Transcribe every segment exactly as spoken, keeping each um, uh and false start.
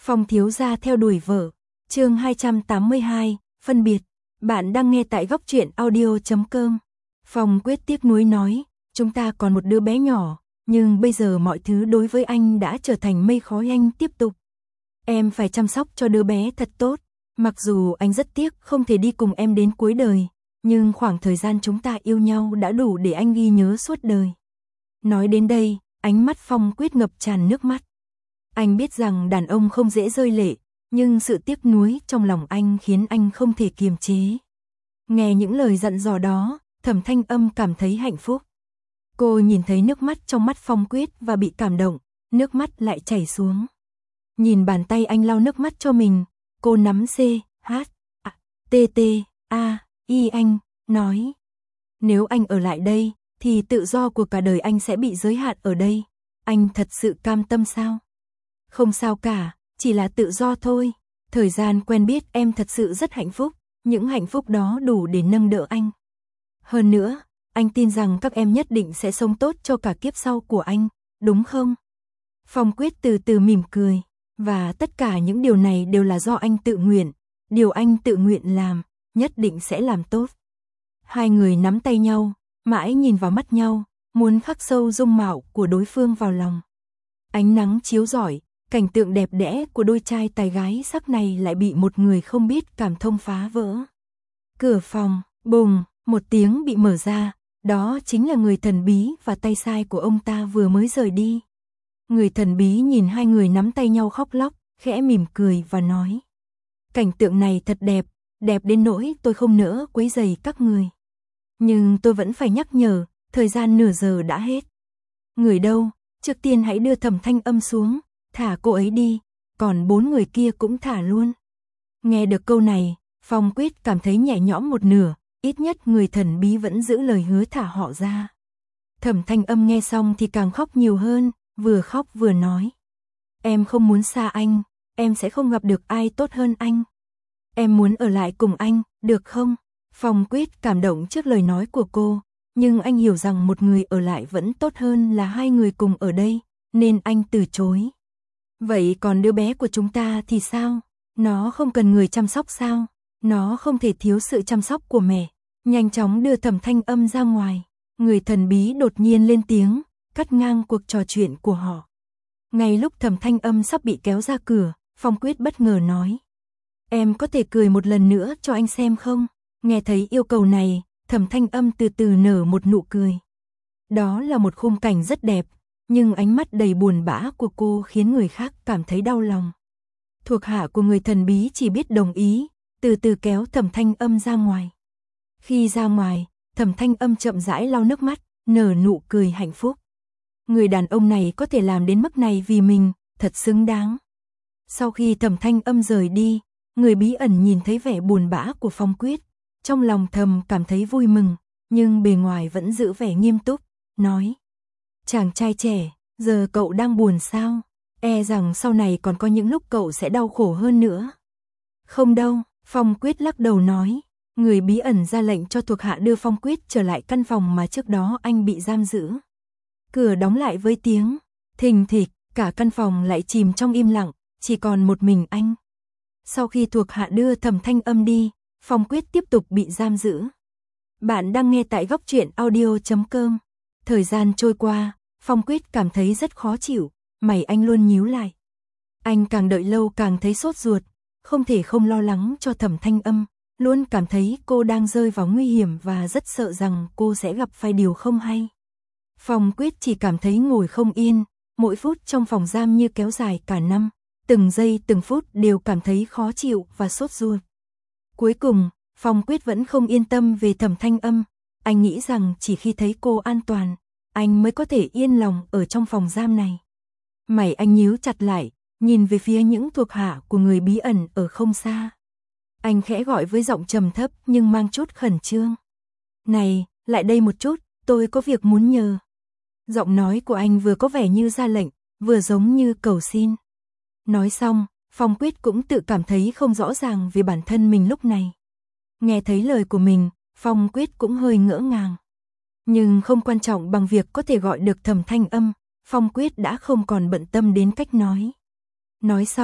Phong thiếu gia theo đuổi vợ. Chương hai trăm tám mươi hai, phân biệt. Bạn đang nghe tại góc truyện audio chấm com. Phong Quyết tiếc nuối nói, chúng ta còn một đứa bé nhỏ, nhưng bây giờ mọi thứ đối với anh đã trở thành mây khói. Anh tiếp tục. Em phải chăm sóc cho đứa bé thật tốt. Mặc dù anh rất tiếc không thể đi cùng em đến cuối đời, nhưng khoảng thời gian chúng ta yêu nhau đã đủ để anh ghi nhớ suốt đời. Nói đến đây, ánh mắt Phong Quyết ngập tràn nước mắt. Anh biết rằng đàn ông không dễ rơi lệ, nhưng sự tiếc nuối trong lòng anh khiến anh không thể kiềm chế. Nghe những lời dặn dò đó, Thẩm Thanh Âm cảm thấy hạnh phúc. Cô nhìn thấy nước mắt trong mắt Phong Quyết và bị cảm động, nước mắt lại chảy xuống. Nhìn bàn tay anh lau nước mắt cho mình, cô nắm C, H, A, T, T, A, I anh, nói. Nếu anh ở lại đây, thì tự do của cả đời anh sẽ bị giới hạn ở đây. Anh thật sự cam tâm sao? Không sao cả, chỉ là tự do thôi. Thời gian quen biết em thật sự rất hạnh phúc, những hạnh phúc đó đủ để nâng đỡ anh. Hơn nữa, anh tin rằng các em nhất định sẽ sống tốt cho cả kiếp sau của anh, đúng không? Phong Quyết từ từ mỉm cười, và tất cả những điều này đều là do anh tự nguyện, điều anh tự nguyện làm, nhất định sẽ làm tốt. Hai người nắm tay nhau, mãi nhìn vào mắt nhau, muốn khắc sâu dung mạo của đối phương vào lòng. Ánh nắng chiếu rọi, cảnh tượng đẹp đẽ của đôi trai tài gái sắc này lại bị một người không biết cảm thông phá vỡ. Cửa phòng, bùng, một tiếng bị mở ra, đó chính là người thần bí và tay sai của ông ta vừa mới rời đi. Người thần bí nhìn hai người nắm tay nhau khóc lóc, khẽ mỉm cười và nói. Cảnh tượng này thật đẹp, đẹp đến nỗi tôi không nỡ quấy rầy các người. Nhưng tôi vẫn phải nhắc nhở, thời gian nửa giờ đã hết. Người đâu, trước tiên hãy đưa Thẩm Thanh Âm xuống, thả cô ấy đi, còn bốn người kia cũng thả luôn. Nghe được câu này, Phong Quyết cảm thấy nhẹ nhõm một nửa, ít nhất người thần bí vẫn giữ lời hứa thả họ ra. Thẩm Thanh Âm nghe xong thì càng khóc nhiều hơn, vừa khóc vừa nói. Em không muốn xa anh, em sẽ không gặp được ai tốt hơn anh. Em muốn ở lại cùng anh, được không? Phong Quyết cảm động trước lời nói của cô, nhưng anh hiểu rằng một người ở lại vẫn tốt hơn là hai người cùng ở đây, nên anh từ chối. Vậy còn đứa bé của chúng ta thì sao? Nó không cần người chăm sóc sao? Nó không thể thiếu sự chăm sóc của mẹ. Nhanh chóng đưa Thẩm Thanh Âm ra ngoài. Người thần bí đột nhiên lên tiếng, cắt ngang cuộc trò chuyện của họ. Ngay lúc Thẩm Thanh Âm sắp bị kéo ra cửa, Phong Quyết bất ngờ nói. Em có thể cười một lần nữa cho anh xem không? Nghe thấy yêu cầu này, Thẩm Thanh Âm từ từ nở một nụ cười. Đó là một khung cảnh rất đẹp, nhưng ánh mắt đầy buồn bã của cô khiến người khác cảm thấy đau lòng. Thuộc hạ của người thần bí chỉ biết đồng ý, từ từ kéo Thẩm Thanh Âm ra ngoài. Khi ra ngoài, Thẩm Thanh Âm chậm rãi lau nước mắt, nở nụ cười hạnh phúc. Người đàn ông này có thể làm đến mức này vì mình, thật xứng đáng. Sau khi Thẩm Thanh Âm rời đi, người bí ẩn nhìn thấy vẻ buồn bã của Phong Quyết, trong lòng thầm cảm thấy vui mừng, nhưng bề ngoài vẫn giữ vẻ nghiêm túc, nói. Chàng trai trẻ, giờ cậu đang buồn sao? E rằng sau này còn có những lúc cậu sẽ đau khổ hơn nữa. Không đâu, Phong Quyết lắc đầu nói. Người bí ẩn ra lệnh cho thuộc hạ đưa Phong Quyết trở lại căn phòng mà trước đó anh bị giam giữ. Cửa đóng lại với tiếng thình thịch, cả căn phòng lại chìm trong im lặng, chỉ còn một mình anh. Sau khi thuộc hạ đưa Thẩm Thanh Âm đi, Phong Quyết tiếp tục bị giam giữ. Bạn đang nghe tại góc truyện audio chấm com. Thời gian trôi qua, Phong Quyết cảm thấy rất khó chịu, mày anh luôn nhíu lại. Anh càng đợi lâu càng thấy sốt ruột, không thể không lo lắng cho Thẩm Thanh Âm, luôn cảm thấy cô đang rơi vào nguy hiểm và rất sợ rằng cô sẽ gặp phải điều không hay. Phong Quyết chỉ cảm thấy ngồi không yên, mỗi phút trong phòng giam như kéo dài cả năm, từng giây từng phút đều cảm thấy khó chịu và sốt ruột. Cuối cùng, Phong Quyết vẫn không yên tâm về Thẩm Thanh Âm, anh nghĩ rằng chỉ khi thấy cô an toàn, anh mới có thể yên lòng ở trong phòng giam này. Mày anh nhíu chặt lại, nhìn về phía những thuộc hạ của người bí ẩn ở không xa. Anh khẽ gọi với giọng trầm thấp nhưng mang chút khẩn trương. Này, lại đây một chút, tôi có việc muốn nhờ. Giọng nói của anh vừa có vẻ như ra lệnh, vừa giống như cầu xin. Nói xong, Phong Quyết cũng tự cảm thấy không rõ ràng về bản thân mình lúc này. Nghe thấy lời của mình, Phong Quyết cũng hơi ngỡ ngàng. Nhưng không quan trọng bằng việc có thể gọi được Thẩm Thanh Âm, Phong Quyết đã không còn bận tâm đến cách nói. Nói xong,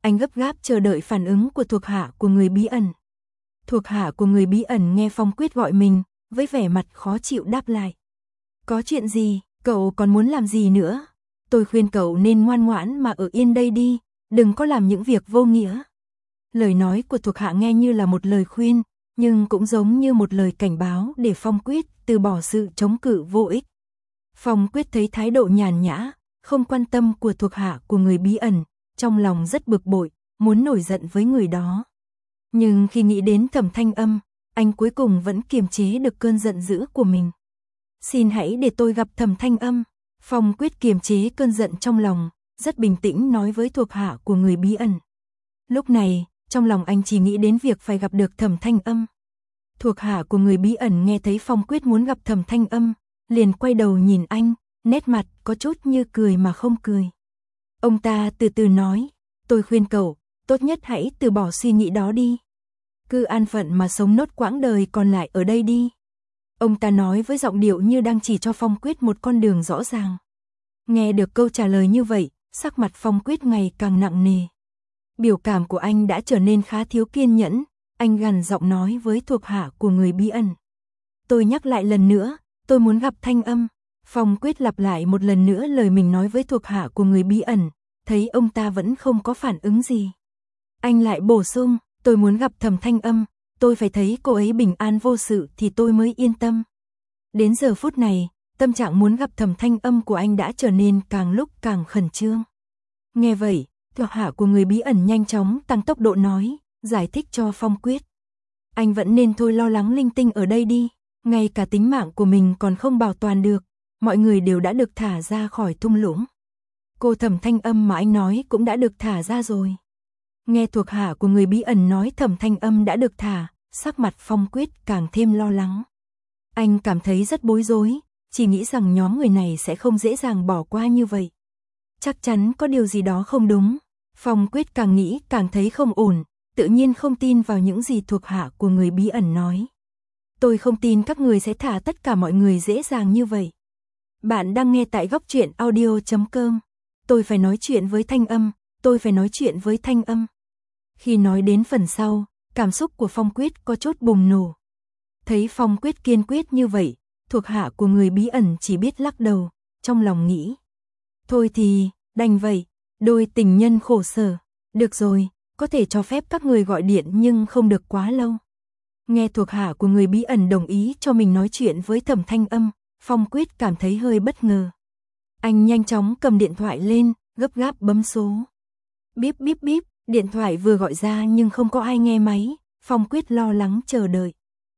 Anh gấp gáp chờ đợi phản ứng của thuộc hạ của người bí ẩn. Thuộc hạ của người bí ẩn nghe Phong Quyết gọi mình, với vẻ mặt khó chịu đáp lại. Có chuyện gì, cậu còn muốn làm gì nữa? Tôi khuyên cậu nên ngoan ngoãn mà ở yên đây đi, đừng có làm những việc vô nghĩa. Lời nói của thuộc hạ nghe như là một lời khuyên, nhưng cũng giống như một lời cảnh báo để Phong Quyết từ bỏ sự chống cự vô ích. Phong Quyết thấy thái độ nhàn nhã, không quan tâm của thuộc hạ của người bí ẩn, trong lòng rất bực bội, muốn nổi giận với người đó. Nhưng khi nghĩ đến Thẩm Thanh Âm, anh cuối cùng vẫn kiềm chế được cơn giận dữ của mình. Xin hãy để tôi gặp Thẩm Thanh Âm. Phong Quyết kiềm chế cơn giận trong lòng, rất bình tĩnh nói với thuộc hạ của người bí ẩn. Lúc này, trong lòng anh chỉ nghĩ đến việc phải gặp được Thẩm Thanh Âm. Thuộc hạ của người bí ẩn nghe thấy Phong Quyết muốn gặp Thẩm Thanh Âm, liền quay đầu nhìn anh, nét mặt có chút như cười mà không cười. Ông ta từ từ nói, tôi khuyên cậu, tốt nhất hãy từ bỏ suy nghĩ đó đi. Cứ an phận mà sống nốt quãng đời còn lại ở đây đi. Ông ta nói với giọng điệu như đang chỉ cho Phong Quyết một con đường rõ ràng. Nghe được câu trả lời như vậy, sắc mặt Phong Quyết ngày càng nặng nề. Biểu cảm của anh đã trở nên khá thiếu kiên nhẫn, anh gằn giọng nói với thuộc hạ của người bí ẩn. Tôi nhắc lại lần nữa, tôi muốn gặp Thanh Âm. Phong Quyết lặp lại một lần nữa lời mình nói với thuộc hạ của người bí ẩn, thấy ông ta vẫn không có phản ứng gì. Anh lại bổ sung, tôi muốn gặp Thẩm Thanh Âm, tôi phải thấy cô ấy bình an vô sự thì tôi mới yên tâm. Đến giờ phút này, tâm trạng muốn gặp Thẩm Thanh Âm của anh đã trở nên càng lúc càng khẩn trương. Nghe vậy, thuộc hạ của người bí ẩn nhanh chóng tăng tốc độ nói, giải thích cho Phong Quyết. Anh vẫn nên thôi lo lắng linh tinh ở đây đi, ngay cả tính mạng của mình còn không bảo toàn được, mọi người đều đã được thả ra khỏi thung lũng. Cô Thẩm Thanh Âm mà anh nói cũng đã được thả ra rồi. Nghe thuộc hạ của người bí ẩn nói Thẩm Thanh Âm đã được thả, sắc mặt Phong Quyết càng thêm lo lắng. Anh cảm thấy rất bối rối, chỉ nghĩ rằng nhóm người này sẽ không dễ dàng bỏ qua như vậy. Chắc chắn có điều gì đó không đúng. Phong Quyết càng nghĩ càng thấy không ổn, tự nhiên không tin vào những gì thuộc hạ của người bí ẩn nói. Tôi không tin các người sẽ thả tất cả mọi người dễ dàng như vậy. Bạn đang nghe tại góc truyện audio chấm com. Tôi phải nói chuyện với Thanh Âm, tôi phải nói chuyện với Thanh Âm. Khi nói đến phần sau, cảm xúc của Phong Quyết có chút bùng nổ. Thấy Phong Quyết kiên quyết như vậy, thuộc hạ của người bí ẩn chỉ biết lắc đầu, trong lòng nghĩ. Thôi thì, đành vậy, đôi tình nhân khổ sở. Được rồi, có thể cho phép các người gọi điện nhưng không được quá lâu. Nghe thuộc hạ của người bí ẩn đồng ý cho mình nói chuyện với Thẩm Thanh Âm, Phong Quyết cảm thấy hơi bất ngờ. Anh nhanh chóng cầm điện thoại lên, gấp gáp bấm số. Bíp bíp bíp, điện thoại vừa gọi ra nhưng không có ai nghe máy, Phong Quyết lo lắng chờ đợi.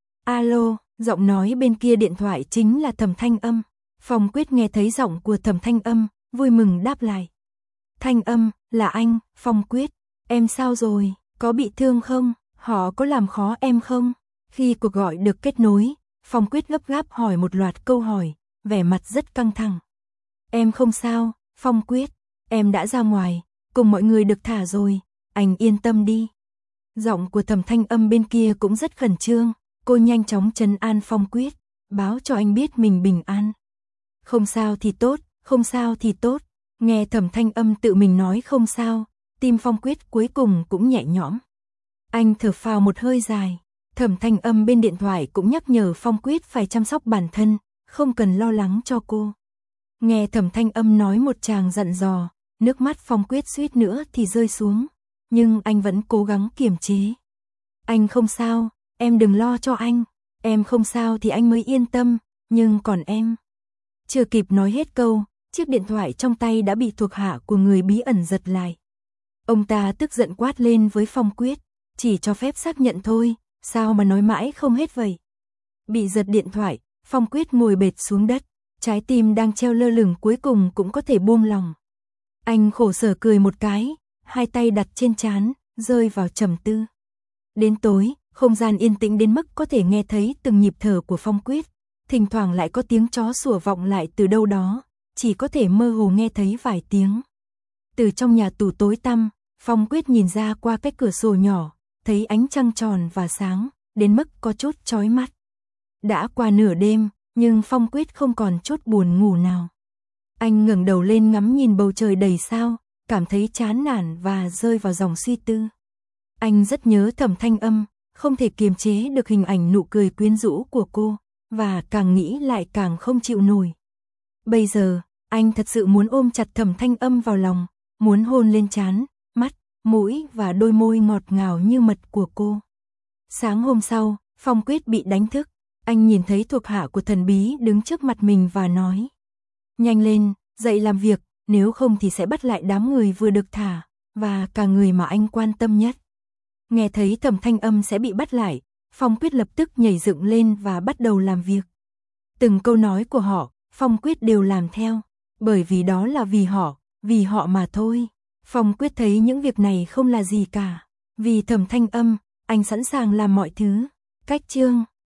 Alo, giọng nói bên kia điện thoại chính là Thẩm Thanh Âm. Phong Quyết nghe thấy giọng của Thẩm Thanh Âm, vui mừng đáp lại. Thanh Âm, là anh, Phong Quyết, em sao rồi, có bị thương không, họ có làm khó em không? Khi cuộc gọi được kết nối, Phong Quyết gấp gáp hỏi một loạt câu hỏi, vẻ mặt rất căng thẳng. Em không sao, Phong Quyết, em đã ra ngoài, cùng mọi người được thả rồi, anh yên tâm đi. Giọng của Thẩm Thanh Âm bên kia cũng rất khẩn trương, cô nhanh chóng trấn an Phong Quyết, báo cho anh biết mình bình an. Không sao thì tốt, không sao thì tốt, nghe Thẩm Thanh Âm tự mình nói không sao, tim Phong Quyết cuối cùng cũng nhẹ nhõm. Anh thở phào một hơi dài, Thẩm Thanh Âm bên điện thoại cũng nhắc nhở Phong Quyết phải chăm sóc bản thân, không cần lo lắng cho cô. Nghe Thẩm Thanh Âm nói một tràng dặn dò, nước mắt Phong Quyết suýt nữa thì rơi xuống, nhưng anh vẫn cố gắng kiềm chế. Anh không sao, em đừng lo cho anh, em không sao thì anh mới yên tâm, nhưng còn em. Chưa kịp nói hết câu, chiếc điện thoại trong tay đã bị thuộc hạ của người bí ẩn giật lại. Ông ta tức giận quát lên với Phong Quyết, chỉ cho phép xác nhận thôi, sao mà nói mãi không hết vậy. Bị giật điện thoại, Phong Quyết ngồi bệt xuống đất, trái tim đang treo lơ lửng cuối cùng cũng có thể buông lòng. Anh khổ sở cười một cái, hai tay đặt trên trán, rơi vào trầm tư. Đến tối, không gian yên tĩnh đến mức có thể nghe thấy từng nhịp thở của Phong Quyết, thỉnh thoảng lại có tiếng chó sủa vọng lại từ đâu đó, chỉ có thể mơ hồ nghe thấy vài tiếng. Từ trong nhà tù tối tăm, Phong Quyết nhìn ra qua cái cửa sổ nhỏ, thấy ánh trăng tròn và sáng, đến mức có chút chói mắt. Đã qua nửa đêm, nhưng Phong Quyết không còn chút buồn ngủ nào. Anh ngẩng đầu lên ngắm nhìn bầu trời đầy sao, cảm thấy chán nản và rơi vào dòng suy tư. Anh rất nhớ Thẩm Thanh Âm, không thể kiềm chế được hình ảnh nụ cười quyến rũ của cô, và càng nghĩ lại càng không chịu nổi. Bây giờ, anh thật sự muốn ôm chặt Thẩm Thanh Âm vào lòng, muốn hôn lên trán, mắt, mũi và đôi môi ngọt ngào như mật của cô. Sáng hôm sau, Phong Quyết bị đánh thức, anh nhìn thấy thuộc hạ của Thần Bí đứng trước mặt mình và nói: "Nhanh lên, dậy làm việc, nếu không thì sẽ bắt lại đám người vừa được thả, và cả người mà anh quan tâm nhất." Nghe thấy Thẩm Thanh Âm sẽ bị bắt lại, Phong Quyết lập tức nhảy dựng lên và bắt đầu làm việc. Từng câu nói của họ, Phong Quyết đều làm theo, bởi vì đó là vì họ, vì họ mà thôi. Phong Quyết thấy những việc này không là gì cả. Vì Thẩm Thanh Âm, anh sẵn sàng làm mọi thứ. Cách chương